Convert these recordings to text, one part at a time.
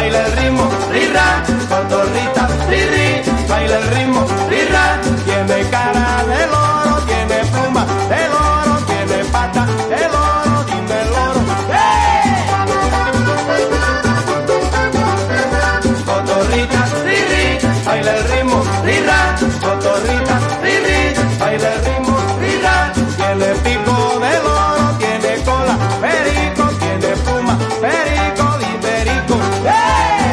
baila el ritmo, rirra, cotorrita, rirri, baila el ritmo, rirra, tiene cara de loro, tiene pluma de loro, tiene pata de loro, dime el loro, ¡hey! Cotorrita, rirri, baila el ritmo, rirra, cotorrita, rirri, baila el ritmo, rirra, tiene pico de loro, tiene cola, perico, tiene pluma, perico, liberico, ¡hey!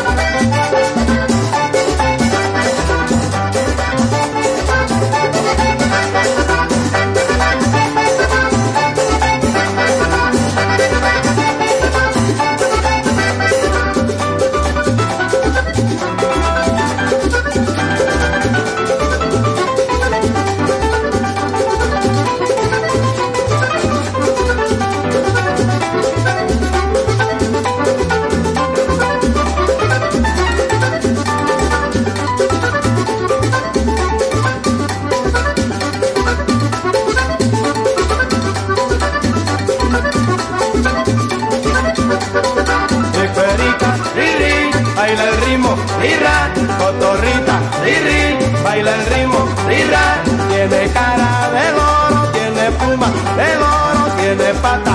Baila el ritmo, rirra, cotorrita, rirri, baila el ritmo, rirra, tiene cara de loro, tiene pluma de loro, tiene pata